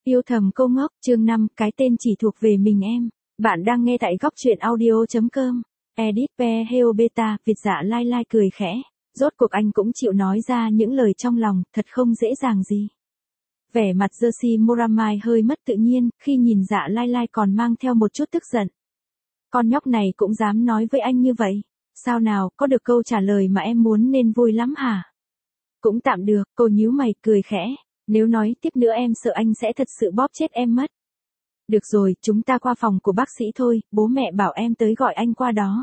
Yêu thầm cô ngốc, chương 5, cái tên chỉ thuộc về mình em. Bạn đang nghe tại góc truyện audio.com. Edit Heo Beta, Việt Dạ Lai Lai cười khẽ. Rốt cuộc anh cũng chịu nói ra những lời trong lòng, thật không dễ dàng gì. Vẻ mặt Jersey Moramai hơi mất tự nhiên, khi nhìn Dạ Lai Lai còn mang theo một chút tức giận. Con nhóc này cũng dám nói với anh như vậy. Sao nào, có được câu trả lời mà em muốn nên vui lắm hả? Cũng tạm được, cô nhíu mày, cười khẽ. Nếu nói tiếp nữa em sợ anh sẽ thật sự bóp chết em mất. Được rồi, chúng ta qua phòng của bác sĩ thôi, bố mẹ bảo em tới gọi anh qua đó.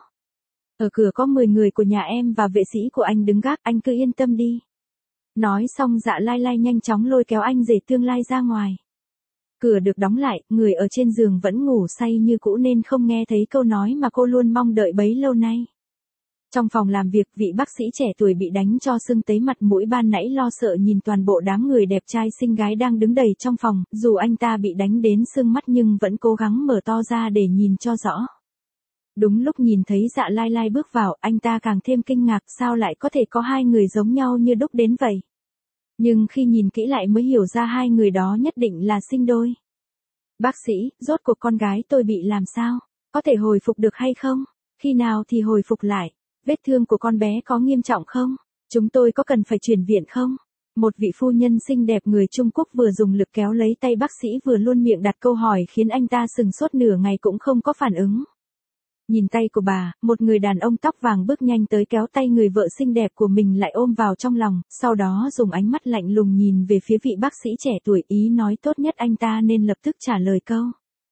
Ở cửa có 10 người của nhà em và vệ sĩ của anh đứng gác, anh cứ yên tâm đi. Nói xong Dạ Lai Lai nhanh chóng lôi kéo anh rể tương lai ra ngoài. Cửa được đóng lại, người ở trên giường vẫn ngủ say như cũ nên không nghe thấy câu nói mà cô luôn mong đợi bấy lâu nay. Trong phòng làm việc, vị bác sĩ trẻ tuổi bị đánh cho sưng tấy mặt mũi ban nãy lo sợ nhìn toàn bộ đám người đẹp trai xinh gái đang đứng đầy trong phòng, dù anh ta bị đánh đến sưng mắt nhưng vẫn cố gắng mở to ra để nhìn cho rõ. Đúng lúc nhìn thấy Dạ Lai Lai bước vào, anh ta càng thêm kinh ngạc, sao lại có thể có hai người giống nhau như đúc đến vậy. Nhưng khi nhìn kỹ lại mới hiểu ra hai người đó nhất định là sinh đôi. Bác sĩ, rốt cuộc con gái tôi bị làm sao? Có thể hồi phục được hay không? Khi nào thì hồi phục lại? Vết thương của con bé có nghiêm trọng không? Chúng tôi có cần phải chuyển viện không? Một vị phu nhân xinh đẹp người Trung Quốc vừa dùng lực kéo lấy tay bác sĩ vừa luôn miệng đặt câu hỏi khiến anh ta sừng sốt nửa ngày cũng không có phản ứng. Nhìn tay của bà, một người đàn ông tóc vàng bước nhanh tới kéo tay người vợ xinh đẹp của mình lại ôm vào trong lòng, sau đó dùng ánh mắt lạnh lùng nhìn về phía vị bác sĩ trẻ tuổi, ý nói tốt nhất anh ta nên lập tức trả lời câu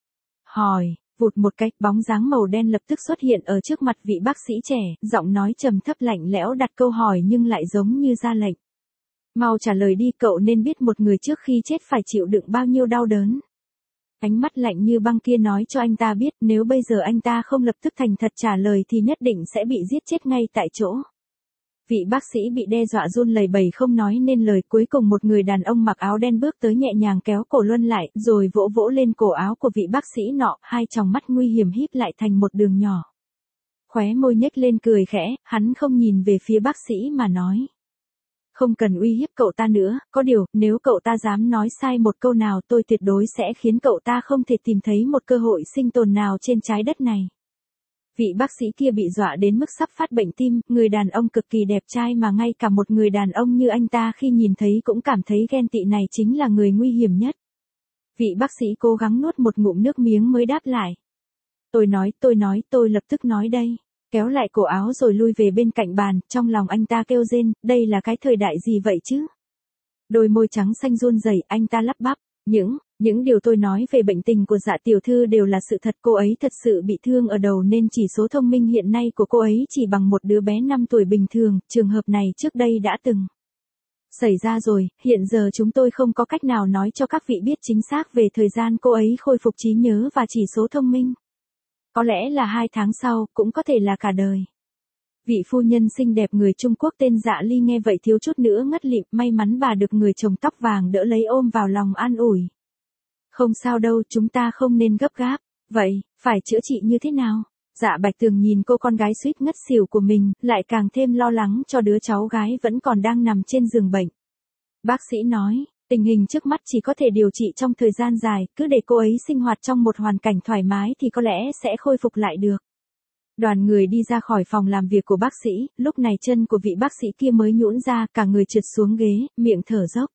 hỏi. Vụt một cái, bóng dáng màu đen lập tức xuất hiện ở trước mặt vị bác sĩ trẻ, giọng nói trầm thấp lạnh lẽo đặt câu hỏi nhưng lại giống như ra lệnh. Mau trả lời đi, cậu nên biết một người trước khi chết phải chịu đựng bao nhiêu đau đớn. Ánh mắt lạnh như băng kia nói cho anh ta biết nếu bây giờ anh ta không lập tức thành thật trả lời thì nhất định sẽ bị giết chết ngay tại chỗ. Vị bác sĩ bị đe dọa run lẩy bẩy không nói nên lời, cuối cùng một người đàn ông mặc áo đen bước tới nhẹ nhàng kéo cổ Luân lại, rồi vỗ vỗ lên cổ áo của vị bác sĩ nọ, hai tròng mắt nguy hiểm híp lại thành một đường nhỏ. Khóe môi nhếch lên cười khẽ, hắn không nhìn về phía bác sĩ mà nói. Không cần uy hiếp cậu ta nữa, có điều, nếu cậu ta dám nói sai một câu nào tôi tuyệt đối sẽ khiến cậu ta không thể tìm thấy một cơ hội sinh tồn nào trên trái đất này. Vị bác sĩ kia bị dọa đến mức sắp phát bệnh tim, người đàn ông cực kỳ đẹp trai mà ngay cả một người đàn ông như anh ta khi nhìn thấy cũng cảm thấy ghen tị, này chính là người nguy hiểm nhất. Vị bác sĩ cố gắng nuốt một ngụm nước miếng mới đáp lại. Tôi lập tức nói đây. Kéo lại cổ áo rồi lui về bên cạnh bàn, trong lòng anh ta kêu rên, đây là cái thời đại gì vậy chứ? Đôi môi trắng xanh run rẩy, anh ta lắp bắp, những điều tôi nói về bệnh tình của Dạ tiểu thư đều là sự thật, cô ấy thật sự bị thương ở đầu nên chỉ số thông minh hiện nay của cô ấy chỉ bằng một đứa bé 5 tuổi bình thường, trường hợp này trước đây đã từng xảy ra rồi, hiện giờ chúng tôi không có cách nào nói cho các vị biết chính xác về thời gian cô ấy khôi phục trí nhớ và chỉ số thông minh. Có lẽ là 2 tháng sau, cũng có thể là cả đời. Vị phu nhân xinh đẹp người Trung Quốc tên Dạ Ly nghe vậy thiếu chút nữa ngất lịm, may mắn bà được người chồng tóc vàng đỡ lấy ôm vào lòng an ủi. Không sao đâu, chúng ta không nên gấp gáp. Vậy, phải chữa trị như thế nào? Dạ Bạch Tường nhìn cô con gái suýt ngất xỉu của mình, lại càng thêm lo lắng cho đứa cháu gái vẫn còn đang nằm trên giường bệnh. Bác sĩ nói, tình hình trước mắt chỉ có thể điều trị trong thời gian dài, cứ để cô ấy sinh hoạt trong một hoàn cảnh thoải mái thì có lẽ sẽ khôi phục lại được. Đoàn người đi ra khỏi phòng làm việc của bác sĩ, lúc này chân của vị bác sĩ kia mới nhũn ra, cả người trượt xuống ghế, miệng thở dốc.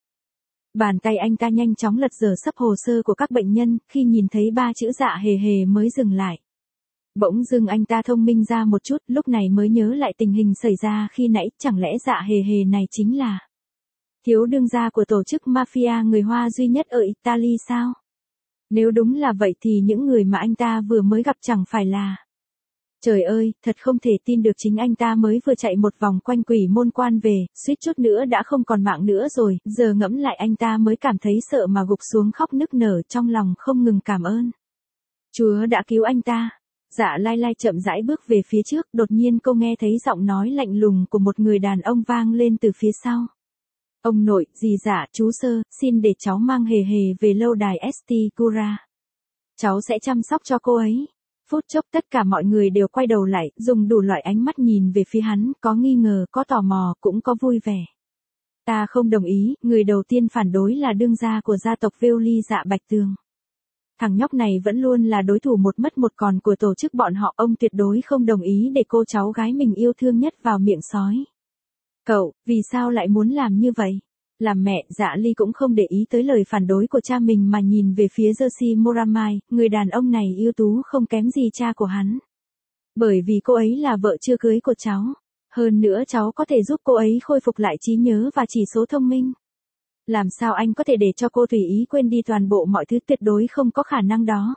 Bàn tay anh ta nhanh chóng lật dở sấp hồ sơ của các bệnh nhân, khi nhìn thấy 3 chữ Dạ hề hề mới dừng lại. Bỗng dưng anh ta thông minh ra một chút, lúc này mới nhớ lại tình hình xảy ra khi nãy, chẳng lẽ Dạ hề hề này chính là thiếu đương gia của tổ chức mafia người Hoa duy nhất ở Italy sao? Nếu đúng là vậy thì những người mà anh ta vừa mới gặp chẳng phải là... Trời ơi, thật không thể tin được, chính anh ta mới vừa chạy một vòng quanh quỷ môn quan về, suýt chút nữa đã không còn mạng nữa rồi, giờ ngẫm lại anh ta mới cảm thấy sợ mà gục xuống khóc nức nở, trong lòng không ngừng cảm ơn Chúa đã cứu anh ta. Dạ Lai Lai chậm rãi bước về phía trước, đột nhiên cô nghe thấy giọng nói lạnh lùng của một người đàn ông vang lên từ phía sau. Ông nội, dì Dạ, chú Sơ, xin để cháu mang hề hề về lâu đài St. Cura. Cháu sẽ chăm sóc cho cô ấy. Phút chốc tất cả mọi người đều quay đầu lại, dùng đủ loại ánh mắt nhìn về phía hắn, có nghi ngờ, có tò mò, cũng có vui vẻ. Ta không đồng ý, người đầu tiên phản đối là đương gia của gia tộc Veoli Dạ Bạch Tường. Thằng nhóc này vẫn luôn là đối thủ một mất một còn của tổ chức bọn họ, ông tuyệt đối không đồng ý để cô cháu gái mình yêu thương nhất vào miệng sói. Cậu, vì sao lại muốn làm như vậy? Làm mẹ, Dạ Ly cũng không để ý tới lời phản đối của cha mình mà nhìn về phía Jerzy Moramai, người đàn ông này ưu tú không kém gì cha của hắn. Bởi vì cô ấy là vợ chưa cưới của cháu. Hơn nữa cháu có thể giúp cô ấy khôi phục lại trí nhớ và chỉ số thông minh. Làm sao anh có thể để cho cô tùy ý quên đi toàn bộ mọi thứ, tuyệt đối không có khả năng đó.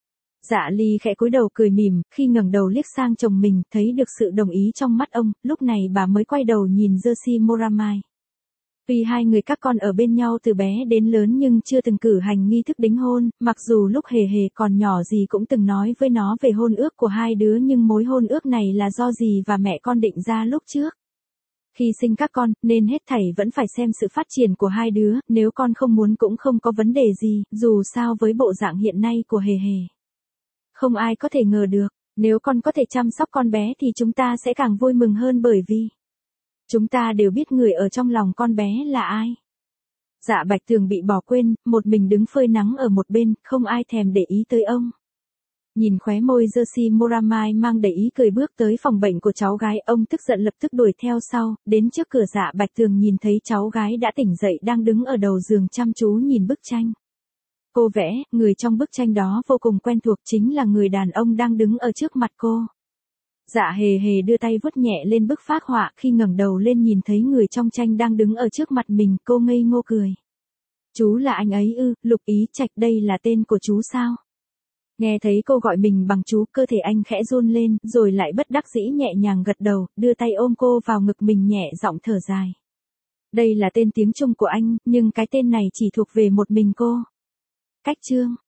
Dạ Ly khẽ cúi đầu cười mỉm, khi ngẩng đầu liếc sang chồng mình, thấy được sự đồng ý trong mắt ông, lúc này bà mới quay đầu nhìn Jerzy Moramai. Tuy hai người các con ở bên nhau từ bé đến lớn nhưng chưa từng cử hành nghi thức đính hôn, mặc dù lúc hề hề còn nhỏ gì cũng từng nói với nó về hôn ước của hai đứa, nhưng mối hôn ước này là do dì và mẹ con định ra lúc trước. Khi sinh các con, nên hết thảy vẫn phải xem sự phát triển của hai đứa, nếu con không muốn cũng không có vấn đề gì, dù sao với bộ dạng hiện nay của hề hề. Không ai có thể ngờ được, nếu con có thể chăm sóc con bé thì chúng ta sẽ càng vui mừng hơn, bởi vì chúng ta đều biết người ở trong lòng con bé là ai. Dạ Bạch Tường bị bỏ quên, một mình đứng phơi nắng ở một bên, không ai thèm để ý tới ông. Nhìn khóe môi Jerzy Moramai mang đầy ý cười bước tới phòng bệnh của cháu gái, ông tức giận lập tức đuổi theo sau, đến trước cửa Dạ Bạch Tường nhìn thấy cháu gái đã tỉnh dậy đang đứng ở đầu giường chăm chú nhìn bức tranh. Cô vẽ, người trong bức tranh đó vô cùng quen thuộc, chính là người đàn ông đang đứng ở trước mặt cô. Dạ hề hề đưa tay vuốt nhẹ lên bức phác họa, khi ngẩng đầu lên nhìn thấy người trong tranh đang đứng ở trước mặt mình, cô ngây ngô cười. Chú là anh ấy ư? Lục Ý Trạch, đây là tên của chú sao? Nghe thấy cô gọi mình bằng chú, cơ thể anh khẽ run lên, rồi lại bất đắc dĩ nhẹ nhàng gật đầu, đưa tay ôm cô vào ngực mình, nhẹ giọng thở dài. Đây là tên tiếng Trung của anh, nhưng cái tên này chỉ thuộc về một mình cô. Cách chương